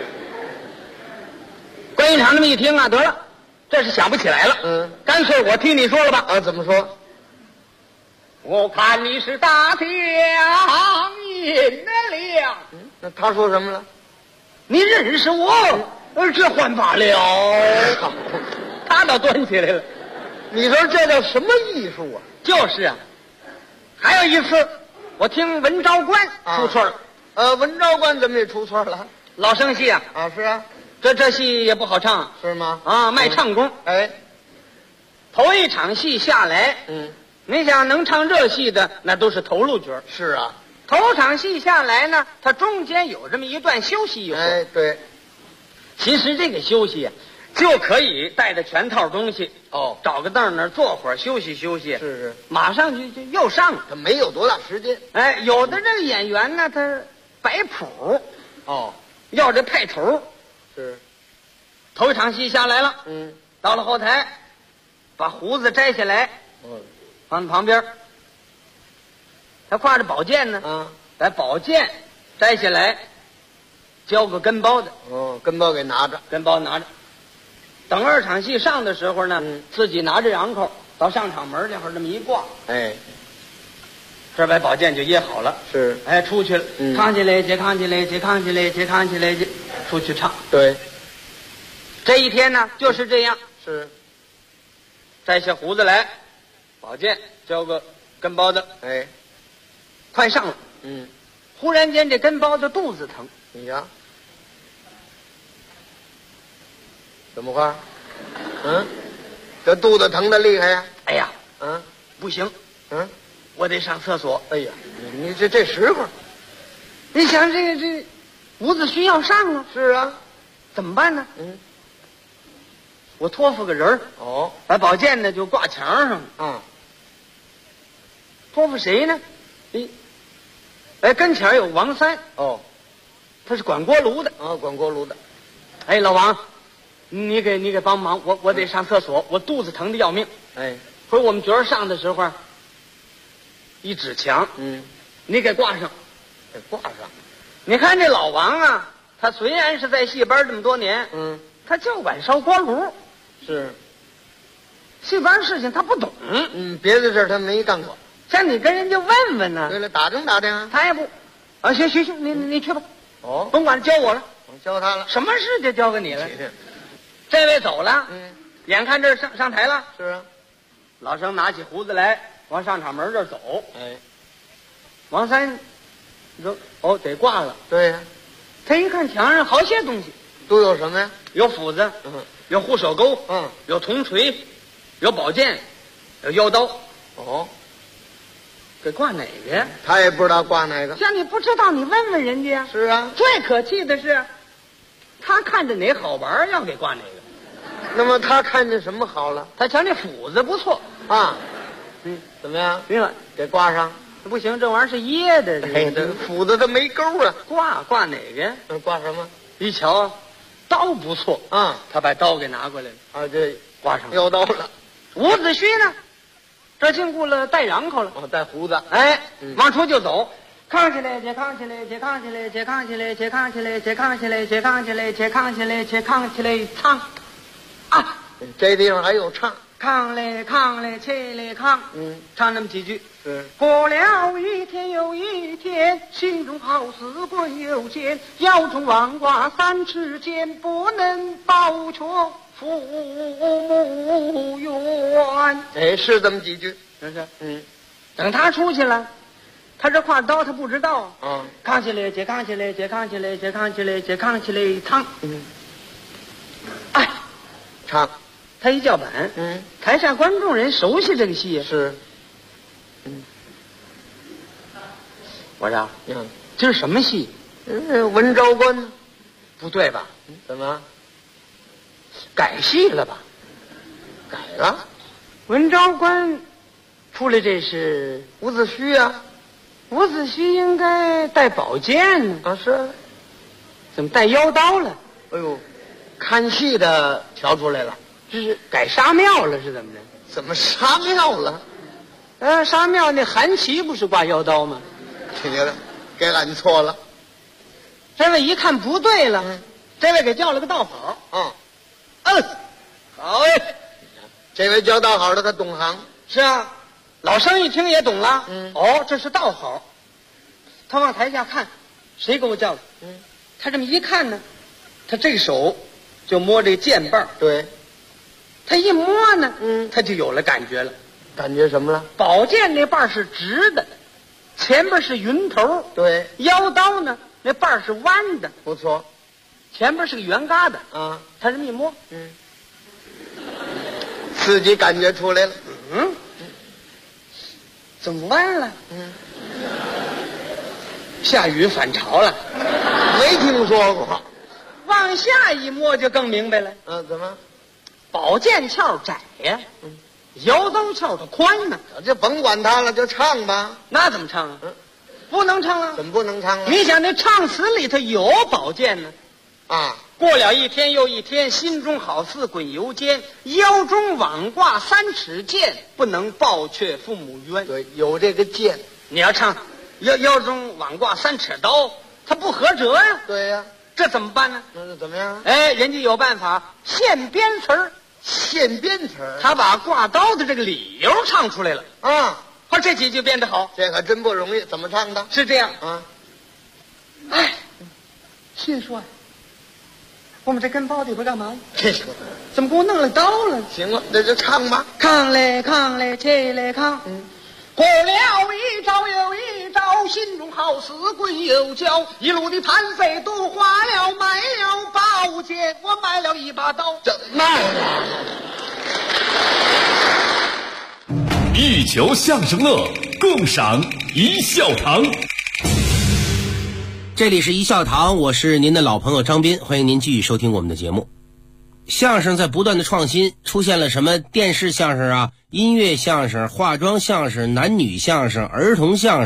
关云长这么一听啊，得了，这是想不起来了。干脆我替你说了吧。 啊，怎么说？ 我看你是大将颜良。 那他说什么了？ 你认识我？这换罢了。 好， 他倒端起来了。 你说这叫什么艺术啊？ 就是啊。还有一次，我听文昭关出错了。 文昭关怎么也出错了？ 老生戏啊。 啊，是啊。 这戏也不好唱， 是吗？ 啊，卖唱功。 哎， 头一场戏下来，你想能唱这戏的，那都是头路角。 是啊， 头场戏下来呢，它中间有这么一段休息一会儿。 哎，对。 其实这个休息啊，就可以带着全套东西哦， 找个凳那儿坐会儿休息休息。 是， 马上就又上了。 他没有多大时间。 哎，有的这个演员呢，他摆谱，要这派头。 是， 头一场戏下来了，到了后台，把胡子摘下来，放在旁边。他挎着宝剑呢，把宝剑摘下来，交个跟包的。 跟包给拿着， 跟包拿着。等二场戏上的时候呢，自己拿着瓤口到上场门这会儿这么一挂， 哎， 这把宝剑就掖好了。 是， 哎，出去了，扛起来，接扛起来，接扛起来，接扛起来，接。出去唱。 对， 这一天呢就是这样。 是， 摘下胡子来，宝剑交个跟包的， 哎， 快上了。忽然间这跟包的肚子疼。 你瞧，怎么话？这肚子疼的厉害呀！ 哎呀，不行，我得上厕所。 哎呀，你这时候， 你想这胡子需要上啊。 是啊， 怎么办呢？我托付个人把宝剑呢就挂墙上了。托付谁呢？ 哎，跟前有王三。 哦， 他是管锅炉的。 啊，管锅炉的。 哎，老王，你给帮忙，我得上厕所，我肚子疼的要命。 哎， 说我们角上的时候，一指墙，你给挂上， 给挂上。 你看这老王啊，他虽然是在戏班这么多年，他就管烧锅炉， 是戏班事情他不懂， 别的事儿他没干过。 像你跟人家问问呢。 对了，打听打听啊。 他也不，啊，行，你去吧。 哦， 甭管教我了， 我教他了， 什么事就交给你了。这位走了，眼看这上台了。 是啊， 老生拿起胡子来，往上场门这儿走。 哎， 王三，你说哦，得挂了。 对呀， 他一看墙上好些东西， 都有什么呀？ 有斧子，有护手钩，有铜锤，有宝剑，有腰刀。 哦， 得挂哪个呀？ 他也不知道挂哪个。 像你不知道，你问问人家。 是啊， 最可气的是，他看着哪好玩，要给挂哪个。 那么他看见什么好了？ 他瞧那斧子不错啊，怎么样？ 行了， 给挂上。 不行，这玩意儿是掖的。 哎，这斧子它没钩啊。 挂哪个？ 挂什么？ 一瞧，刀不错啊， 他把刀给拿过来了。 啊，这挂上腰刀了。 伍子胥呢？这经过了带瓤口了。 哦，带胡子。 哎，往出就走。扛起来，且扛起来，且扛起来，且扛起来，且扛起来，且扛起来，且扛起来，且扛起来，且扛起来，唱啊！ 这地方还有唱。 扛嘞，扛嘞，且嘞扛。唱那么几句。 是。 过了一天又一天，心中好似滚油煎，腰中王挂三尺剑，不能报却父母冤。 哎，是这么几句。 是不是？等他出去了，他这挎刀他不知道啊。 扛起来，且扛起来，且扛起来，且扛起来，且扛起来，唱。哎， 唱。 他一叫板，台下观众人熟悉这个戏是。 我说，这是什么戏？ 文昭关。 不对吧？ 怎么？ 改戏了吧？ 改了。 文昭关出来这是伍子胥啊。 伍子胥应该带宝剑呢。 啊，是。 怎么带腰刀了？ 哎呦，看戏的瞧出来了。 这是改杀庙了是怎么着？ 怎么杀庙了？ 杀庙那韩琦不是挂腰刀吗？ 听见了，给俺错了。 这位一看不对了，这位给叫了个道好。好哎， 这位叫道好的他懂行。 是啊，老生一听也懂了。哦，这是道好。他往台下看，谁给我叫的？他这么一看呢，他这手就摸这个剑把。 对。 他一摸呢，他就有了感觉了。 感觉什么了？ 宝剑那把是直的，前边是云头。 对。 腰刀呢，那把是弯的。 不错。 前边是个圆疙瘩。 啊。 他这么一摸， 自己感觉出来了。 怎么弯了？下雨反潮了。 没听说过。 往下一摸就更明白了。 怎么？ 宝剑鞘窄呀，腰刀鞘它宽呢。 这甭管他了，就唱吧。 那怎么唱啊？不能唱啊！ 怎么不能唱啊？ 你想那唱词里头有宝剑呢。 啊！ 过了一天又一天，心中好似滚油煎，腰中网挂3尺剑，不能报却父母冤。 对，有这个剑。 你要唱腰中网挂3尺刀，它不合辙呀。 对呀。 这怎么办呢？ 那是怎么样？ 哎，人家有办法，现编词儿。 现编词儿， 他把挂刀的这个理由唱出来了啊！ 说这几句编得好， 这可真不容易。怎么唱的？ 是这样啊！ 哎，心说，我们这跟包里边干嘛呀？ 这是怎么给我弄了刀了？ 行了，那就唱吧。 扛嘞扛嘞，起嘞扛。过了一招又一招，心中好似滚油浇，一路的盘费都花了，买了宝剑，我买了一把刀。 这卖了。 一球相声乐，共赏一笑堂。 这里是一笑堂，我是您的老朋友张斌，欢迎您继续收听我们的节目。相声在不断的创新，出现了什么电视相声啊、音乐相声、化妆相声、男女相声、儿童相声、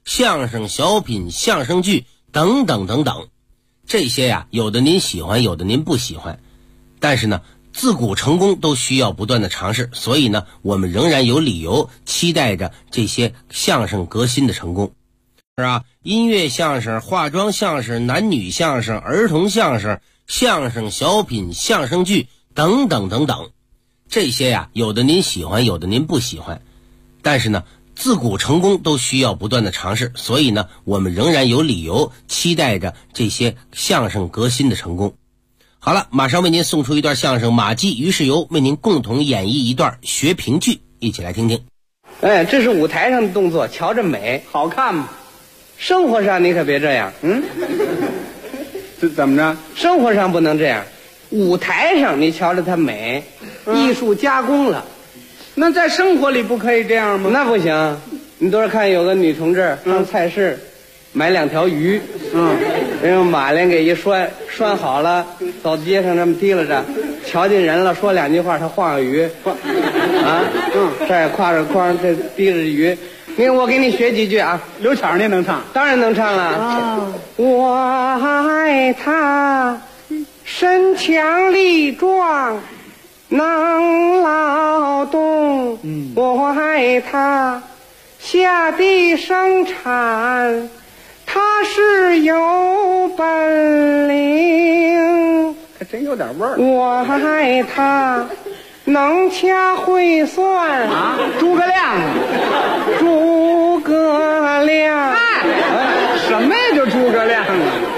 相声、小品、相声剧等等等等。这些呀，有的您喜欢，有的您不喜欢。但是呢，自古成功都需要不断的尝试，所以呢，我们仍然有理由期待着这些相声革新的成功。是吧？音乐相声、化妆相声、男女相声、儿童相声、相声、小品、相声剧等等等等。这些呀，有的您喜欢，有的您不喜欢。但是呢，自古成功都需要不断的尝试，所以呢，我们仍然有理由期待着这些相声革新的成功。好了，马上为您送出一段相声，马季、于世友为您共同演绎一段学评剧，一起来听听。 哎，这是舞台上的动作，瞧着美，好看吗？生活上你可别这样， 这怎么着？ 生活上不能这样，舞台上你瞧着它美，艺术加工了。 那在生活里不可以这样吗？ 那不行，你多少看有个女同志上菜市，买2条鱼，人用马铃给一拴好了，走街上这么提拉着，瞧见人了说2句话，他晃个鱼，这也挎着筐，这提着鱼。我给你学几句啊。 刘巧您能唱？ 当然能唱了。我爱他身强力壮能劳动，我爱他下地生产，他是有本领， 还真有点味儿。 我爱他能掐会算啊，诸葛亮， 诸葛亮， 什么呀？就诸葛亮啊！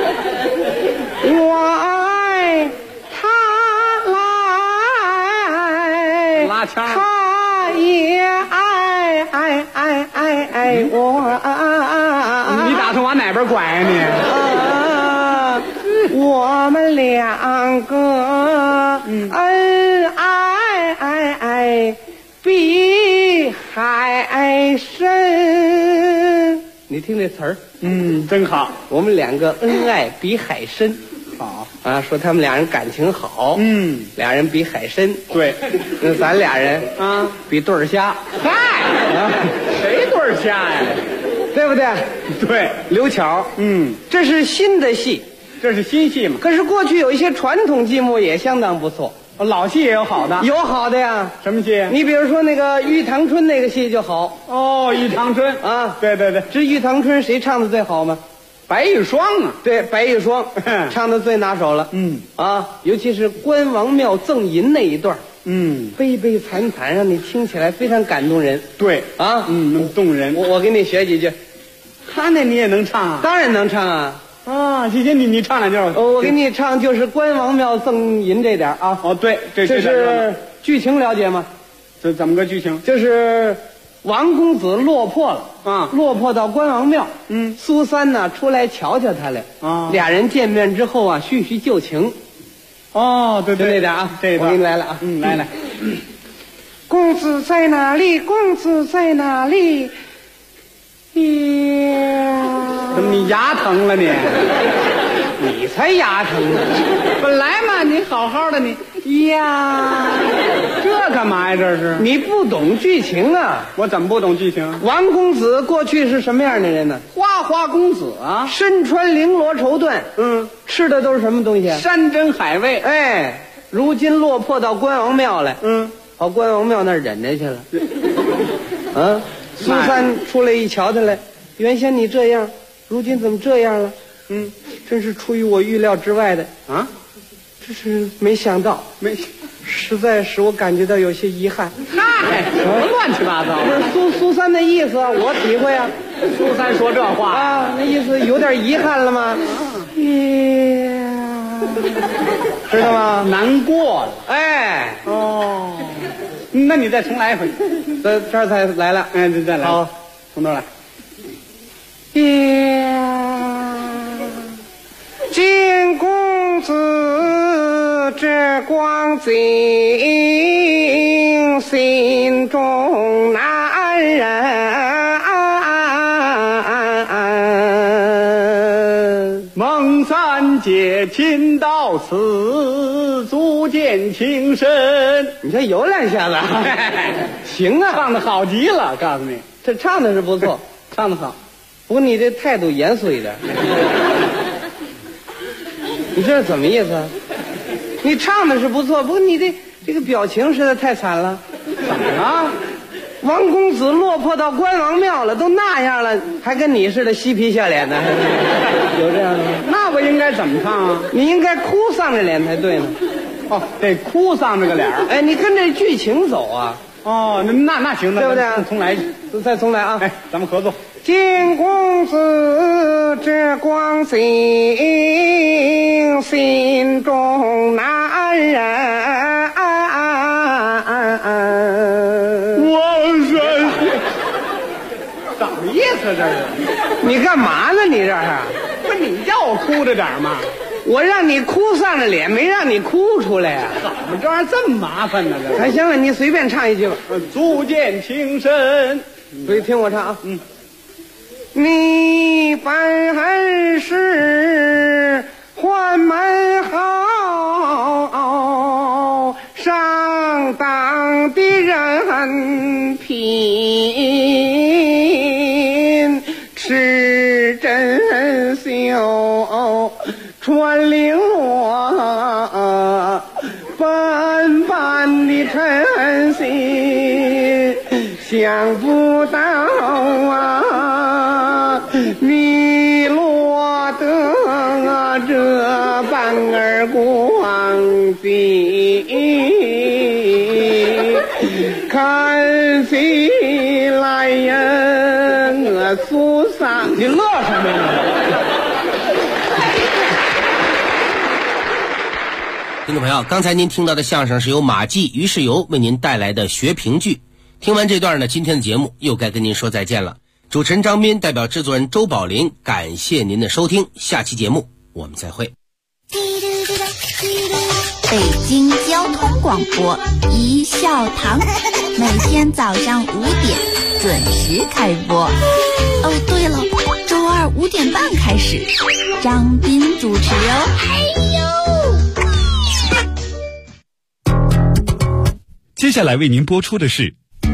我爱他来， 拉腔， 他也爱我。 你打算往哪边拐呀你？ 我们2个恩爱比海深。你听这词儿， 真好。 我们2个恩爱比海深。 好啊，说他们2人感情好，俩人比海深。 对， 那咱俩人啊比对儿虾。 嗨，谁对儿虾呀？ 对不对？ 对， 刘巧，这是新的戏， 这是新戏嘛。 可是过去有一些传统剧目也相当不错。 老戏也有好的， 有好的呀。 什么戏？ 你比如说那个《玉堂春》那个戏就好。 哦，《玉堂春》 啊， 对对对。 这《玉堂春》谁唱的最好吗？ 白玉霜啊。 对，白玉霜唱的最拿手了。尤其是关王庙赠银那一段，悲悲惨惨，让你听起来非常感动人。 对啊， 能动人。 我给你学几句。 他那你也能唱啊？ 当然能唱啊。 啊，谢谢你唱2句。 我给你唱就是关王庙赠银这点啊。 哦，对，这是剧情了解吗？ 这怎么个剧情？ 就是王公子落魄了啊， 落魄到关王庙。苏三呢出来瞧瞧他来啊，俩人见面之后啊，叙叙旧情。 哦，对对， 就那点啊， 这我给你来了啊， 来。 公子在哪里？公子在哪里？ 怎么你牙疼了你？ 你才牙疼呢！ 本来嘛，你好好的你呀， 这干嘛呀？这是你不懂剧情啊！ 我怎么不懂剧情？ 王公子过去是什么样的人呢？ 花花公子啊， 身穿绫罗绸缎，吃的都是什么东西？ 山珍海味。 哎，如今落魄到关王庙来，跑关王庙那儿忍着去了。苏三出来一瞧他来，原先你这样，如今怎么这样了？真是出于我预料之外的啊！这是没想到，实在使我感觉到有些遗憾。 嗨，什么乱七八糟？ 不是苏三的意思，我体会啊。 苏三说这话啊，那意思有点遗憾了吗？知道吗？ 难过了。 哎， 哦，那你再重来一回。 这儿才来了。 哎，再来。 好， 从头来。 金公子这光景，心中难忍。 孟三姐亲到此，足见情深。 你这有两下子，行啊， 唱的好极了，告诉你， 这唱的是不错， 唱的好。 不过你这态度严肃一点。你这是怎么意思？你唱的是不错，不过你这个表情实在太惨了。怎么了？王公子落魄到关王庙了，都那样了，还跟你似的嬉皮笑脸的，有这样的吗？ 那我应该怎么唱啊？ 你应该哭丧着脸才对呢。 哦，得哭丧着个脸。 哎，你跟这剧情走啊。 哦，那行， 对不对？ 重来， 再重来啊！ 哎，咱们合作。 金公子这光景，心中难忍。 我说，怎么意思这是？ 你干嘛呢？你这是？ 不是你叫我哭着点吗？ 我让你哭丧着脸，没让你哭出来呀、 怎么这玩意儿这么麻烦呢？这还行了，你随便唱一句吧。 足见情深， 所以听我唱啊。你本是宦门好，上当的人品，持珍秀，传令我万般的诚心，想不到啊，你落得这般儿光景，看起来呀，我苏桑，你乐什么呀？ 听众朋友，刚才您听到的相声是由马季、于世友为您带来的学评剧。听完这段呢，今天的节目又该跟您说再见了。主持人张斌代表制作人周宝林，感谢您的收听，下期节目我们再会。 北京交通广播一笑堂，每天早上5点准时开播。哦，对了，周二5点半开始，张斌主持哦。 接下来为您播出的是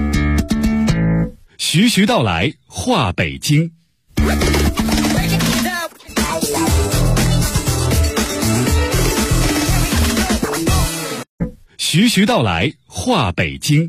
徐徐道来话北京。徐徐道来话北京。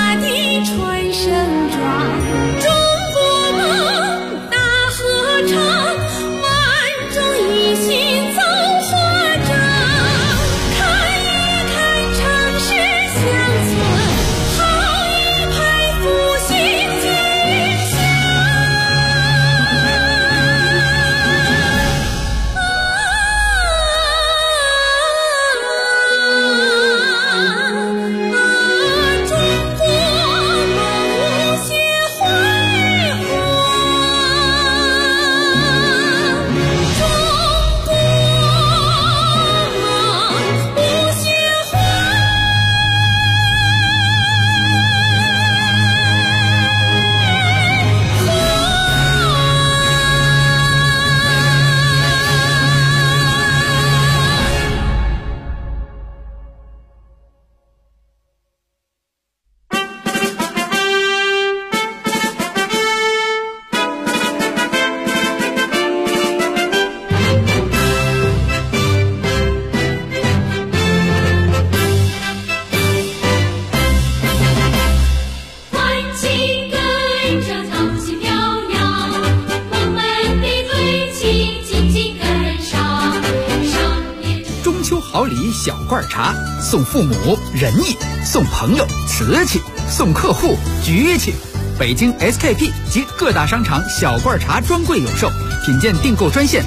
好礼小罐茶，送父母仁义，送朋友瓷器，送客户局气。北京 SKP 及各大商场小罐茶专柜有售，品鉴订购专线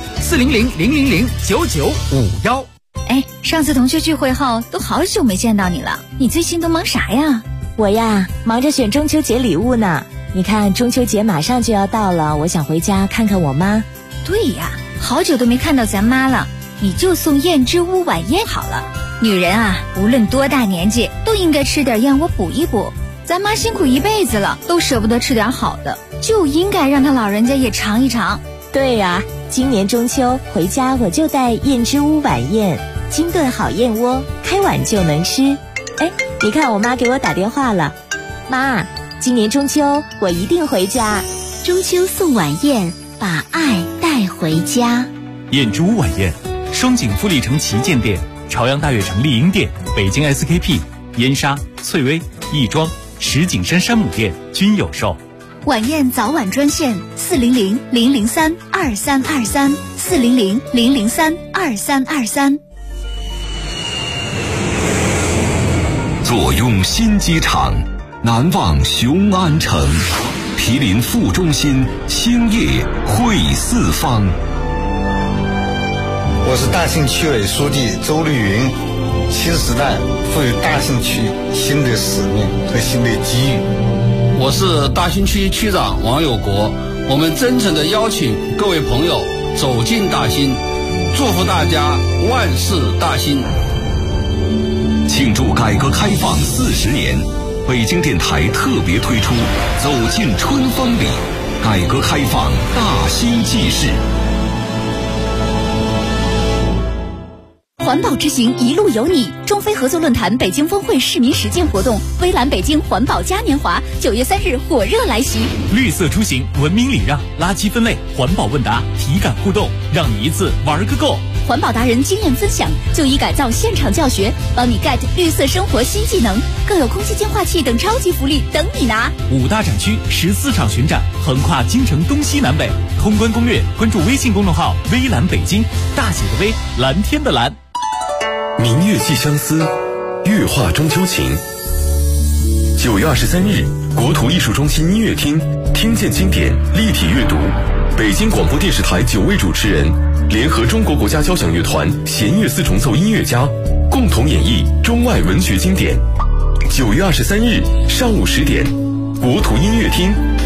400-000-9951。 哎，上次同学聚会后都好久没见到你了，你最近都忙啥呀？ 我呀，忙着选中秋节礼物呢。你看中秋节马上就要到了，我想回家看看我妈。 对呀，好久都没看到咱妈了，你就送燕之屋晚宴好了。女人啊，无论多大年纪都应该吃点燕窝补一补。咱妈辛苦一辈子了，都舍不得吃点好的，就应该让她老人家也尝一尝。 对呀，今年中秋回家我就带燕之屋晚宴，精炖好燕窝，开碗就能吃。哎，你看我妈给我打电话了。妈，今年中秋我一定回家。 中秋送晚宴，把爱带回家。 燕之屋晚宴，双井富力城旗舰店、朝阳大悦城丽婴店、北京 SKP、燕莎、翠微、亦庄、石景山山姆店均有售。 晚宴早晚专线400-003-2323，400-003-2323。 坐拥新机场，难忘雄安城，毗邻副中心，兴业汇四方。 我是大兴区委书记周绿云。新时代赋予大兴区新的使命和新的机遇。 我是大兴区区长王有国，我们真诚地邀请各位朋友走进大兴，祝福大家万事大兴。 庆祝改革开放40年，北京电台特别推出走进春风里，改革开放大兴纪事。 环保之行一路有你，中非合作论坛北京峰会市民实践活动，微蓝北京环保嘉年华9月3日火热来袭。 绿色出行，文明礼让，垃圾分类，环保问答，体感互动，让你一次玩个够。 环保达人经验分享，就医改造现场教学，帮你 get 绿色生活新技能，更有空气净化器等超级福利等你拿。 5大展区14场巡展，横跨京城东西南北。通关攻略，关注微信公众号微蓝北京，大写的微，蓝天的蓝。 明月寄相思，月画中秋情。9月23日，国土艺术中心音乐厅，听见经典，立体阅读。北京广播电视台9位主持人联合中国国家交响乐团弦乐四重奏音乐家，共同演绎中外文学经典。9月23日上午10点，国土音乐厅